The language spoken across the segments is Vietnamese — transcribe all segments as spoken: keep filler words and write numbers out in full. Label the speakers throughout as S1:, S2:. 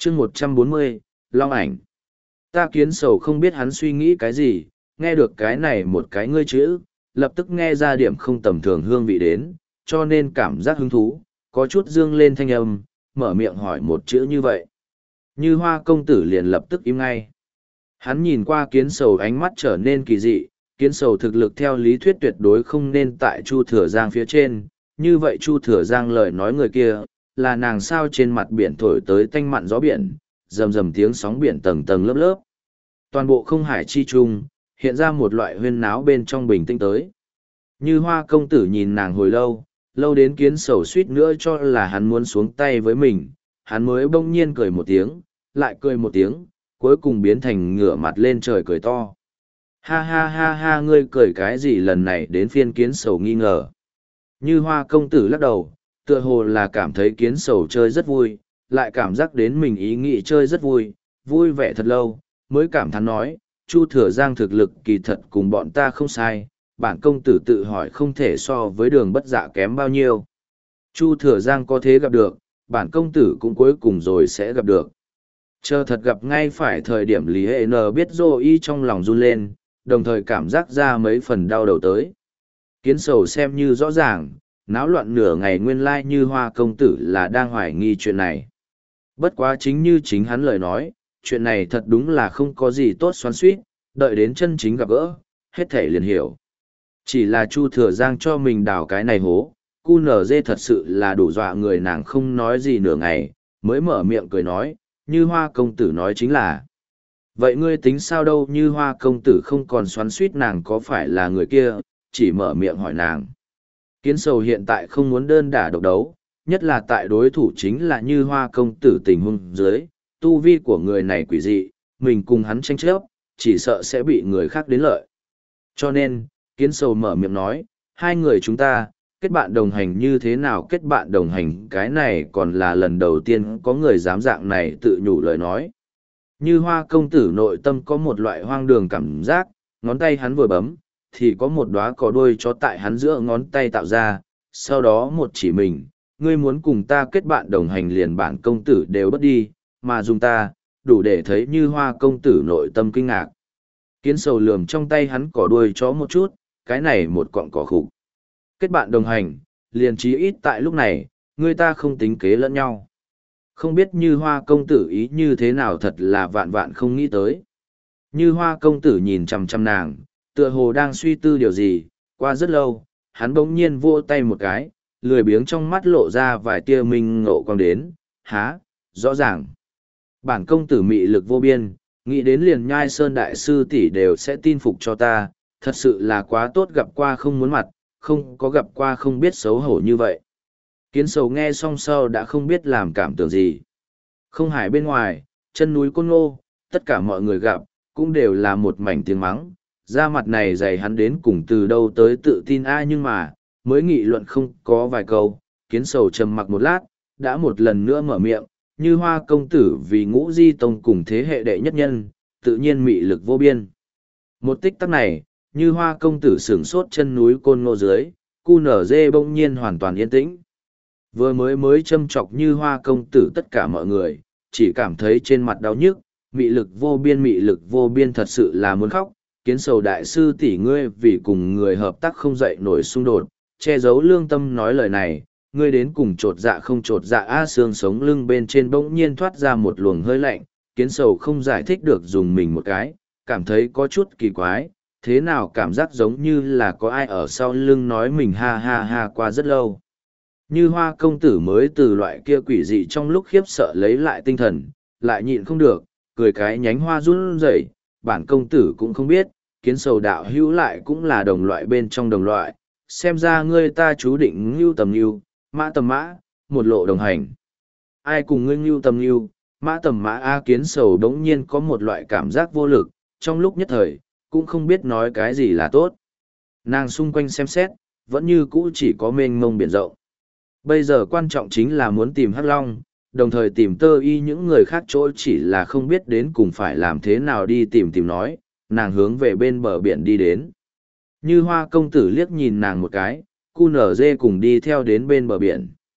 S1: chương một trăm bốn mươi, Long ảnh. Ta Kiến Sầu không biết hắn suy nghĩ cái gì, nghe được cái này một cái ngươi chữ, lập tức nghe ra điểm không tầm thường hương vị đến, cho nên cảm giác hứng thú, có chút dương lên thanh âm, mở miệng hỏi một chữ như vậy. Như Hoa công tử liền lập tức im ngay. Hắn nhìn qua Kiến Sầu ánh mắt trở nên kỳ dị, Kiến Sầu thực lực theo lý thuyết tuyệt đối không nên tại Chu Thừa Giang phía trên, như vậy Chu Thừa Giang lời nói người kia, là nàng sao trên mặt biển thổi tới tanh mặn gió biển, rầm rầm tiếng sóng biển tầng tầng lớp lớp. Toàn bộ không hải chi trung, hiện ra một loại huyên náo bên trong bình tĩnh tới. Như Hoa công tử nhìn nàng hồi lâu, lâu đến Kiến Sầu suýt nữa cho là hắn muốn xuống tay với mình, hắn mới bỗng nhiên cười một tiếng, lại cười một tiếng, cuối cùng biến thành ngửa mặt lên trời cười to. Ha ha ha ha, ngươi cười cái gì lần này đến phiên Kiến Sầu nghi ngờ. Như Hoa công tử lắc đầu, tựa hồ là cảm thấy Kiến Sầu chơi rất vui, lại cảm giác đến mình ý nghĩ chơi rất vui, vui vẻ thật lâu, mới cảm thán nói, Chu Thừa Giang thực lực kỳ thật cùng bọn ta không sai, bản công tử tự hỏi không thể so với Đường Bất Dạ kém bao nhiêu. Chu Thừa Giang có thế gặp được, bản công tử cũng cuối cùng rồi sẽ gặp được. Chờ thật gặp ngay phải thời điểm Lý Hệ N biết Dô Y trong lòng run lên, đồng thời cảm giác ra mấy phần đau đầu tới. Kiến Sầu xem như rõ ràng, náo loạn nửa ngày nguyên lai Như Hoa công tử là đang hoài nghi chuyện này. Bất quá chính như chính hắn lời nói, chuyện này thật đúng là không có gì tốt xoắn suýt, đợi đến chân chính gặp gỡ, hết thể liền hiểu. Chỉ là Chu Thừa Giang cho mình đào cái này hố, cu nở dê thật sự là đủ dọa người, nàng không nói gì nửa ngày, mới mở miệng cười nói, Như Hoa công tử nói chính là. Vậy ngươi tính sao đâu? Như Hoa công tử không còn xoắn suýt nàng có phải là người kia, chỉ mở miệng hỏi nàng. Kiến Sầu hiện tại không muốn đơn đả độc đấu, nhất là tại đối thủ chính là Như Hoa công tử tình huống dưới, tu vi của người này quỷ dị, mình cùng hắn tranh chấp, chỉ sợ sẽ bị người khác đến lợi. Cho nên, Kiến Sầu mở miệng nói, hai người chúng ta, kết bạn đồng hành như thế nào? Kết bạn đồng hành, cái này còn là lần đầu tiên có người dám dạng này tự nhủ lời nói. Như Hoa công tử nội tâm có một loại hoang đường cảm giác, ngón tay hắn vừa bấm, thì có một đóa cỏ đuôi chó tại hắn giữa ngón tay tạo ra, sau đó một chỉ mình, ngươi muốn cùng ta kết bạn đồng hành liền bản công tử đều bất đi, mà dùng ta, đủ để thấy Như Hoa công tử nội tâm kinh ngạc. Kiến Sầu lườm trong tay hắn cỏ đuôi chó một chút, cái này một cọng cỏ khủng. Kết bạn đồng hành, liền chí ít tại lúc này, người ta không tính kế lẫn nhau. Không biết Như Hoa công tử ý như thế nào, thật là vạn vạn không nghĩ tới. Như Hoa công tử nhìn chằm chằm nàng, tựa hồ đang suy tư điều gì, qua rất lâu, hắn bỗng nhiên vỗ tay một cái, lười biếng trong mắt lộ ra vài tia minh ngộ quang đến, há, rõ ràng. Bản công tử mị lực vô biên, nghĩ đến liền Nhai Sơn đại sư tỷ đều sẽ tin phục cho ta, thật sự là quá tốt, gặp qua không muốn mặt, không có gặp qua không biết xấu hổ như vậy. Kiến Sầu nghe xong sau đã không biết làm cảm tưởng gì. Không hải bên ngoài, chân núi Côn Ngô, tất cả mọi người gặp, cũng đều là một mảnh tiếng mắng. Da mặt này dày hắn đến cùng từ đâu tới tự tin ai, nhưng mà, mới nghị luận không có vài câu, Kiến Sầu trầm mặc một lát, đã một lần nữa mở miệng, Như Hoa công tử vì Ngũ Di Tông cùng thế hệ đệ nhất nhân, tự nhiên mị lực vô biên. Một tích tắc này, Như Hoa công tử sửng sốt, chân núi Côn Ngô dưới, cu nở dê bỗng nhiên hoàn toàn yên tĩnh. Vừa mới mới châm chọc Như Hoa công tử tất cả mọi người, chỉ cảm thấy trên mặt đau nhức, mị lực vô biên, mị lực vô biên, thật sự là muốn khóc. Kiến Sầu đại sư tỷ ngươi vì cùng người hợp tác không dậy nổi xung đột, che giấu lương tâm nói lời này, ngươi đến cùng trột dạ không trột dạ a. Xương sống lưng bên trên bỗng nhiên thoát ra một luồng hơi lạnh, Kiến Sầu không giải thích được dùng mình một cái, cảm thấy có chút kỳ quái, thế nào cảm giác giống như là có ai ở sau lưng nói mình ha ha ha. Qua rất lâu, Như Hoa công tử mới từ loại kia quỷ dị trong lúc khiếp sợ lấy lại tinh thần, lại nhịn không được, cười cái nhánh hoa run rẩy, bản công tử cũng không biết, Kiến Sầu đạo hữu lại cũng là đồng loại bên trong đồng loại, xem ra ngươi ta chú định ngưu tầm ngưu, mã tầm mã, một lộ đồng hành. Ai cùng ngươi ngưu tầm ngưu, mã tầm mã a? Kiến Sầu đống nhiên có một loại cảm giác vô lực, trong lúc nhất thời, cũng không biết nói cái gì là tốt. Nàng xung quanh xem xét, vẫn như cũ chỉ có mênh mông biển rộng. Bây giờ quan trọng chính là muốn tìm Hắc Long, đồng thời tìm Tơ Y, những người khác chỗ chỉ là không biết đến cùng phải làm thế nào đi tìm tìm nói, nàng hướng về bên bờ biển đi đến. Như Hoa công tử liếc nhìn nàng một cái, cu nở dê cùng đi theo đến bên bờ biển.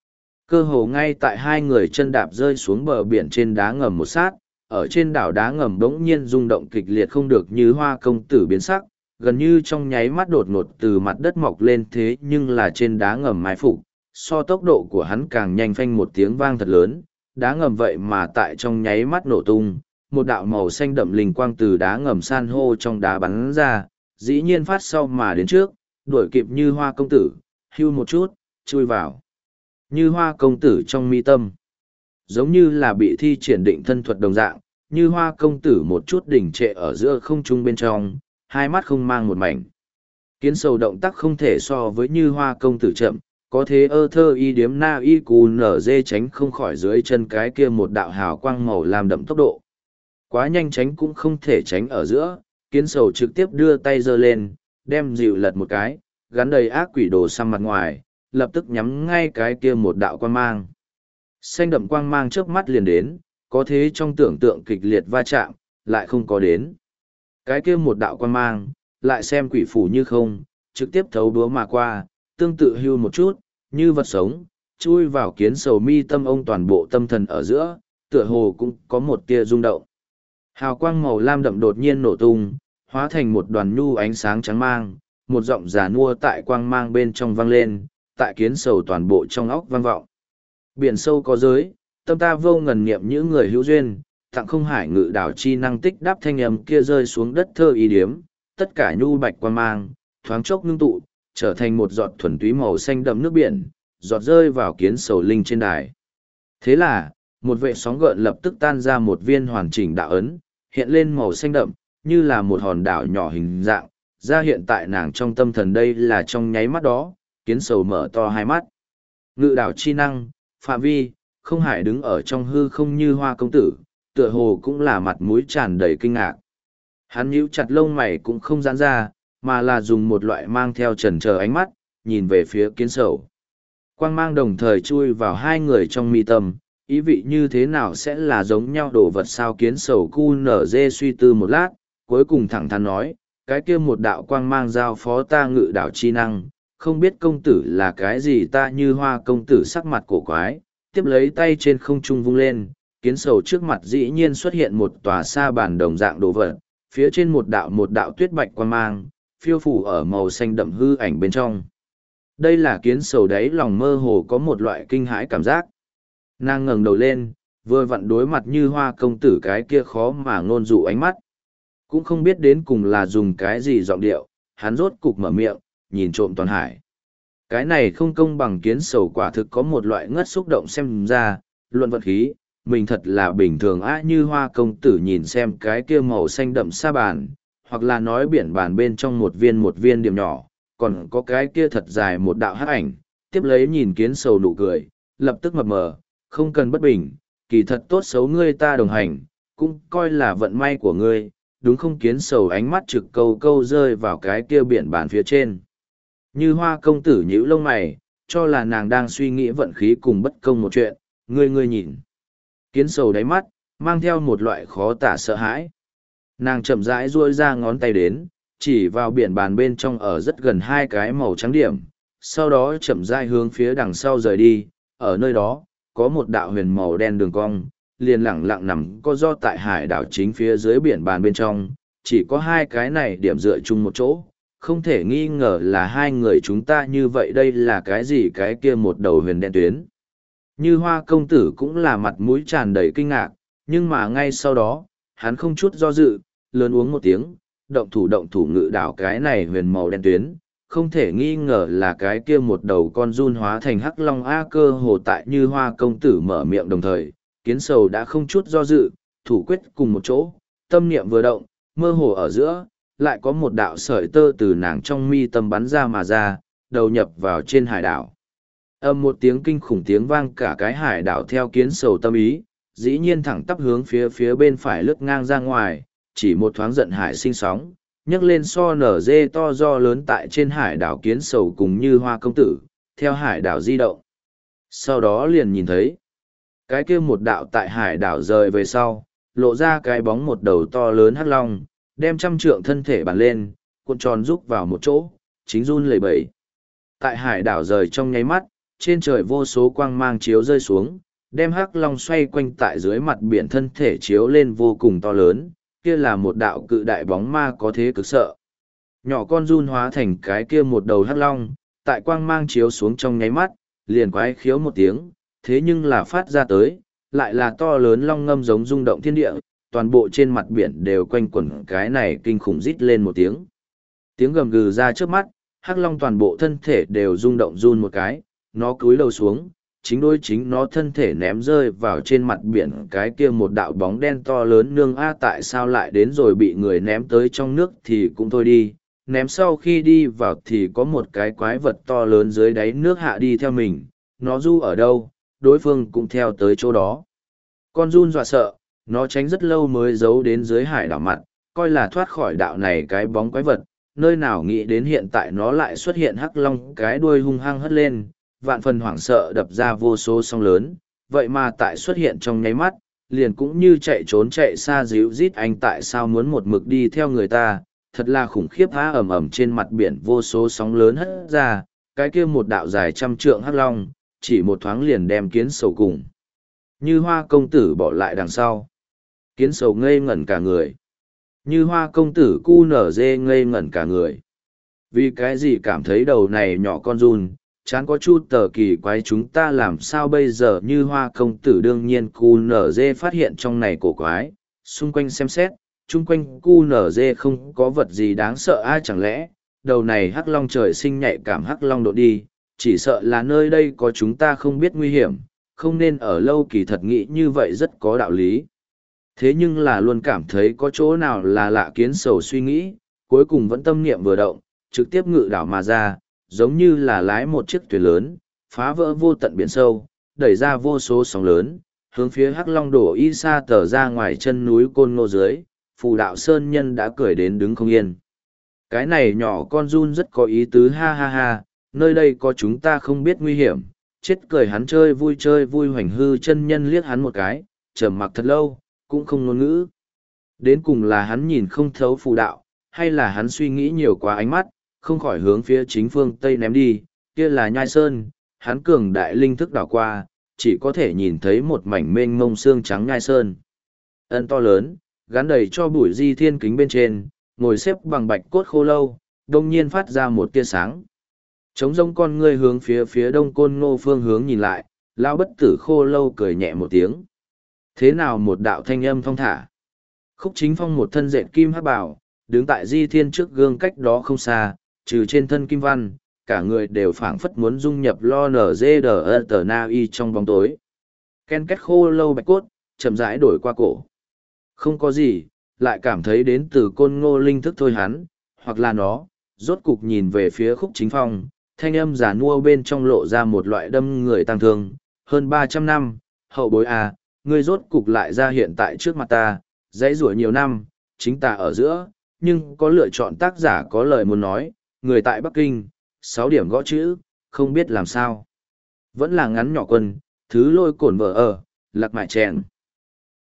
S1: Cơ hồ ngay tại hai người chân đạp rơi xuống bờ biển trên đá ngầm một sát, ở trên đảo đá ngầm bỗng nhiên rung động kịch liệt không được như hoa công tử biến sắc, gần như trong nháy mắt đột ngột từ mặt đất mọc lên thế nhưng là trên đá ngầm mai phục, so tốc độ của hắn càng nhanh phanh một tiếng vang thật lớn, đá ngầm vậy mà tại trong nháy mắt nổ tung, một đạo màu xanh đậm linh quang từ đá ngầm san hô trong đá bắn ra, dĩ nhiên phát sau mà đến trước, đuổi kịp như hoa công tử, hưu một chút, chui vào. Như hoa công tử trong mi tâm, giống như là bị thi triển định thân thuật đồng dạng, như hoa công tử một chút đỉnh trệ ở giữa không trung bên trong, hai mắt không mang một mảnh. Kiến sầu động tác không thể so với như hoa công tử chậm, có thế ơ thơ y điếm na y cù nở dê tránh không khỏi dưới chân cái kia một đạo hào quang màu làm đậm tốc độ. Quá nhanh tránh cũng không thể tránh ở giữa, kiến sầu trực tiếp đưa tay giơ lên, đem dịu lật một cái, gắn đầy ác quỷ đồ sang mặt ngoài, lập tức nhắm ngay cái kia một đạo quang mang. Xanh đậm quang mang trước mắt liền đến, có thế trong tưởng tượng kịch liệt va chạm, lại không có đến. Cái kia một đạo quang mang, lại xem quỷ phủ như không, trực tiếp thấu đúa mà qua, tương tự hưu một chút, như vật sống, chui vào kiến sầu mi tâm ông toàn bộ tâm thần ở giữa, tựa hồ cũng có một tia rung động. Hào quang màu lam đậm đột nhiên nổ tung, hóa thành một đoàn nhu ánh sáng trắng mang, một giọng giả nua tại quang mang bên trong vang lên, tại kiến sầu toàn bộ trong óc vang vọng. Biển sâu có giới, tâm ta vô ngần niệm những người hữu duyên, tặng không hải ngự đảo chi năng tích đáp thanh âm kia rơi xuống đất thơ ý điếm, tất cả nhu bạch quang mang, thoáng chốc ngưng tụ, trở thành một giọt thuần túy màu xanh đậm nước biển, giọt rơi vào kiến sầu linh trên đài. Thế là, một vệ sóng gợn lập tức tan ra một viên hoàn chỉnh đạo ấn, hiện lên màu xanh đậm, như là một hòn đảo nhỏ hình dạng, ra hiện tại nàng trong tâm thần đây là trong nháy mắt đó, kiến sầu mở to hai mắt. Ngự đảo chi năng, phạm vi, không hải đứng ở trong hư không như hoa công tử, tựa hồ cũng là mặt mũi tràn đầy kinh ngạc. Hắn nhíu chặt lông mày cũng không giãn ra, mà là dùng một loại mang theo chần chờ ánh mắt, nhìn về phía kiến sầu. Quang mang đồng thời chui vào hai người trong mi tâm, ý vị như thế nào sẽ là giống nhau đồ vật sao kiến sầu cu nở dê suy tư một lát, cuối cùng thẳng thắn nói, cái kia một đạo quang mang giao phó ta ngự đảo chi năng, không biết công tử là cái gì ta như hoa công tử sắc mặt cổ quái, tiếp lấy tay trên không trung vung lên, kiến sầu trước mặt dĩ nhiên xuất hiện một tòa sa bàn đồng dạng đồ vật, phía trên một đạo một đạo tuyết bạch quang mang, phiêu phủ ở màu xanh đậm hư ảnh bên trong. Đây là kiến sầu đáy lòng mơ hồ có một loại kinh hãi cảm giác. Nàng ngẩng đầu lên, vừa vặn đối mặt như hoa công tử cái kia khó mà ngôn dụ ánh mắt. Cũng không biết đến cùng là dùng cái gì giọng điệu, hắn rốt cục mở miệng, nhìn trộm toàn hải. Cái này không công bằng kiến sầu quả thực có một loại ngất xúc động xem ra, luận vật khí, mình thật là bình thường á như hoa công tử nhìn xem cái kia màu xanh đậm sa bàn, hoặc là nói biển bàn bên trong một viên một viên điểm nhỏ, còn có cái kia thật dài một đạo hắc ảnh, tiếp lấy nhìn kiến sầu nụ cười, lập tức mập mờ, không cần bất bình, kỳ thật tốt xấu ngươi ta đồng hành, cũng coi là vận may của ngươi, đúng không kiến sầu ánh mắt trực câu câu rơi vào cái kia biển bàn phía trên. Như hoa công tử nhíu lông mày, cho là nàng đang suy nghĩ vận khí cùng bất công một chuyện, ngươi ngươi nhìn. Kiến sầu đáy mắt, mang theo một loại khó tả sợ hãi. Nàng chậm rãi duỗi ra ngón tay đến, chỉ vào biển bàn bên trong ở rất gần hai cái màu trắng điểm, sau đó chậm rãi hướng phía đằng sau rời đi, ở nơi đó, có một đạo huyền màu đen đường cong, liền lẳng lặng nằm có do tại hải đảo chính phía dưới biển bàn bên trong, chỉ có hai cái này điểm dựa chung một chỗ, không thể nghi ngờ là hai người chúng ta như vậy đây là cái gì cái kia một đầu huyền đen tuyến. Như hoa công tử cũng là mặt mũi tràn đầy kinh ngạc, nhưng mà ngay sau đó, hắn không chút do dự, lớn uống một tiếng, động thủ động thủ ngự đảo cái này huyền màu đen tuyến, không thể nghi ngờ là cái kia một đầu con run hóa thành hắc long A cơ hồ tại như hoa công tử mở miệng đồng thời, kiến sầu đã không chút do dự, thủ quyết cùng một chỗ, tâm niệm vừa động, mơ hồ ở giữa, lại có một đạo sợi tơ từ nàng trong mi tâm bắn ra mà ra, đầu nhập vào trên hải đảo. Âm một tiếng kinh khủng tiếng vang cả cái hải đảo theo kiến sầu tâm ý, dĩ nhiên thẳng tắp hướng phía phía bên phải lướt ngang ra ngoài, chỉ một thoáng giận hải sinh sóng, nhấc lên so nở dê to do lớn tại trên hải đảo kiến sầu cùng như hoa công tử, theo hải đảo di động. Sau đó liền nhìn thấy, cái kia một đạo tại hải đảo rời về sau, lộ ra cái bóng một đầu to lớn hắc long, đem trăm trượng thân thể bàn lên, cuộn tròn rúc vào một chỗ, chính run lẩy bẩy. Tại hải đảo rời trong nháy mắt, trên trời vô số quang mang chiếu rơi xuống, đem hắc long xoay quanh tại dưới mặt biển thân thể chiếu lên vô cùng to lớn, kia là một đạo cự đại bóng ma có thế cực sợ. Nhỏ con run hóa thành cái kia một đầu hắc long, tại quang mang chiếu xuống trong nháy mắt, liền quái khiếu một tiếng, thế nhưng là phát ra tới, lại là to lớn long ngâm giống rung động thiên địa, toàn bộ trên mặt biển đều quanh quẩn cái này kinh khủng rít lên một tiếng. Tiếng gầm gừ ra trước mắt, hắc long toàn bộ thân thể đều rung động run một cái, nó cúi đầu xuống, chính đối chính nó thân thể ném rơi vào trên mặt biển cái kia một đạo bóng đen to lớn nương a tại sao lại đến rồi bị người ném tới trong nước thì cũng thôi đi, ném sau khi đi vào thì có một cái quái vật to lớn dưới đáy nước hạ đi theo mình, nó du ở đâu, đối phương cũng theo tới chỗ đó. Con run dọa sợ, nó tránh rất lâu mới giấu đến dưới hải đảo mặt, coi là thoát khỏi đạo này cái bóng quái vật, nơi nào nghĩ đến hiện tại nó lại xuất hiện hắc long cái đuôi hung hăng hất lên, vạn phần hoảng sợ đập ra vô số sóng lớn, vậy mà tại xuất hiện trong nháy mắt, liền cũng như chạy trốn chạy xa díu rít anh tại sao muốn một mực đi theo người ta, thật là khủng khiếp há ẩm ẩm trên mặt biển vô số sóng lớn hất ra, cái kia một đạo dài trăm trượng hắc long, chỉ một thoáng liền đem kiến sầu cùng. Như hoa công tử bỏ lại đằng sau. Kiến sầu ngây ngẩn cả người. Như hoa công tử cu nở dê ngây ngẩn cả người. Vì cái gì cảm thấy đầu này nhỏ con run, chán có chút tờ kỳ quái chúng ta làm sao bây giờ như hoa công tử đương nhiên cu nở dê phát hiện trong này cổ quái, xung quanh xem xét, chung quanh cu nở dê không có vật gì đáng sợ ai chẳng lẽ, đầu này hắc long trời sinh nhạy cảm hắc long độ đi, chỉ sợ là nơi đây có chúng ta không biết nguy hiểm, không nên ở lâu kỳ thật nghĩ như vậy rất có đạo lý. Thế nhưng là luôn cảm thấy có chỗ nào là lạ kiến sầu suy nghĩ, cuối cùng vẫn tâm niệm vừa động, trực tiếp ngự đảo mà ra, giống như là lái một chiếc thuyền lớn, phá vỡ vô tận biển sâu, đẩy ra vô số sóng lớn, hướng phía hắc long đổ y xa tờ ra ngoài chân núi côn ngô dưới, phù đạo sơn nhân đã cười đến đứng không yên. Cái này nhỏ con run rất có ý tứ ha ha ha, nơi đây có chúng ta không biết nguy hiểm, chết cười hắn chơi vui chơi vui hoành hư chân nhân liếc hắn một cái, trầm mặc thật lâu, cũng không ngôn ngữ. Đến cùng là hắn nhìn không thấu phù đạo, hay là hắn suy nghĩ nhiều quá ánh mắt, không khỏi hướng phía chính phương Tây ném đi, kia là nhai sơn, hắn cường đại linh thức đảo qua, chỉ có thể nhìn thấy một mảnh mênh mông xương trắng nhai sơn. Ân to lớn, gắn đầy cho bụi di thiên kính bên trên, ngồi xếp bằng bạch cốt khô lâu, đông nhiên phát ra một tia sáng. Trống rông con ngươi hướng phía phía đông côn ngô phương hướng nhìn lại, lao bất tử khô lâu cười nhẹ một tiếng. Thế nào một đạo thanh âm thong thả? Khúc Chính Phong một thân dệt kim hắc bảo, đứng tại di thiên trước gương cách đó không xa, trừ trên thân kim văn, cả người đều phảng phất muốn dung nhập lo nở dê đờ tờ na y trong bóng tối. Ken két khô lâu bạch cốt, chậm rãi đổi qua cổ. Không có gì, lại cảm thấy đến từ côn ngô linh thức thôi hắn, hoặc là nó, rốt cục nhìn về phía Khúc Chính Phong, thanh âm giả nua bên trong lộ ra một loại đâm người tăng thương, hơn ba trăm năm, hậu bối à, ngươi rốt cục lại ra hiện tại trước mặt ta, dãy rủa nhiều năm, chính ta ở giữa, nhưng có lựa chọn tác giả có lời muốn nói, người tại Bắc Kinh, sáu điểm gõ chữ, không biết làm sao. Vẫn là ngắn nhỏ quân, thứ lôi cổn vợ ở, lạc mại chèn.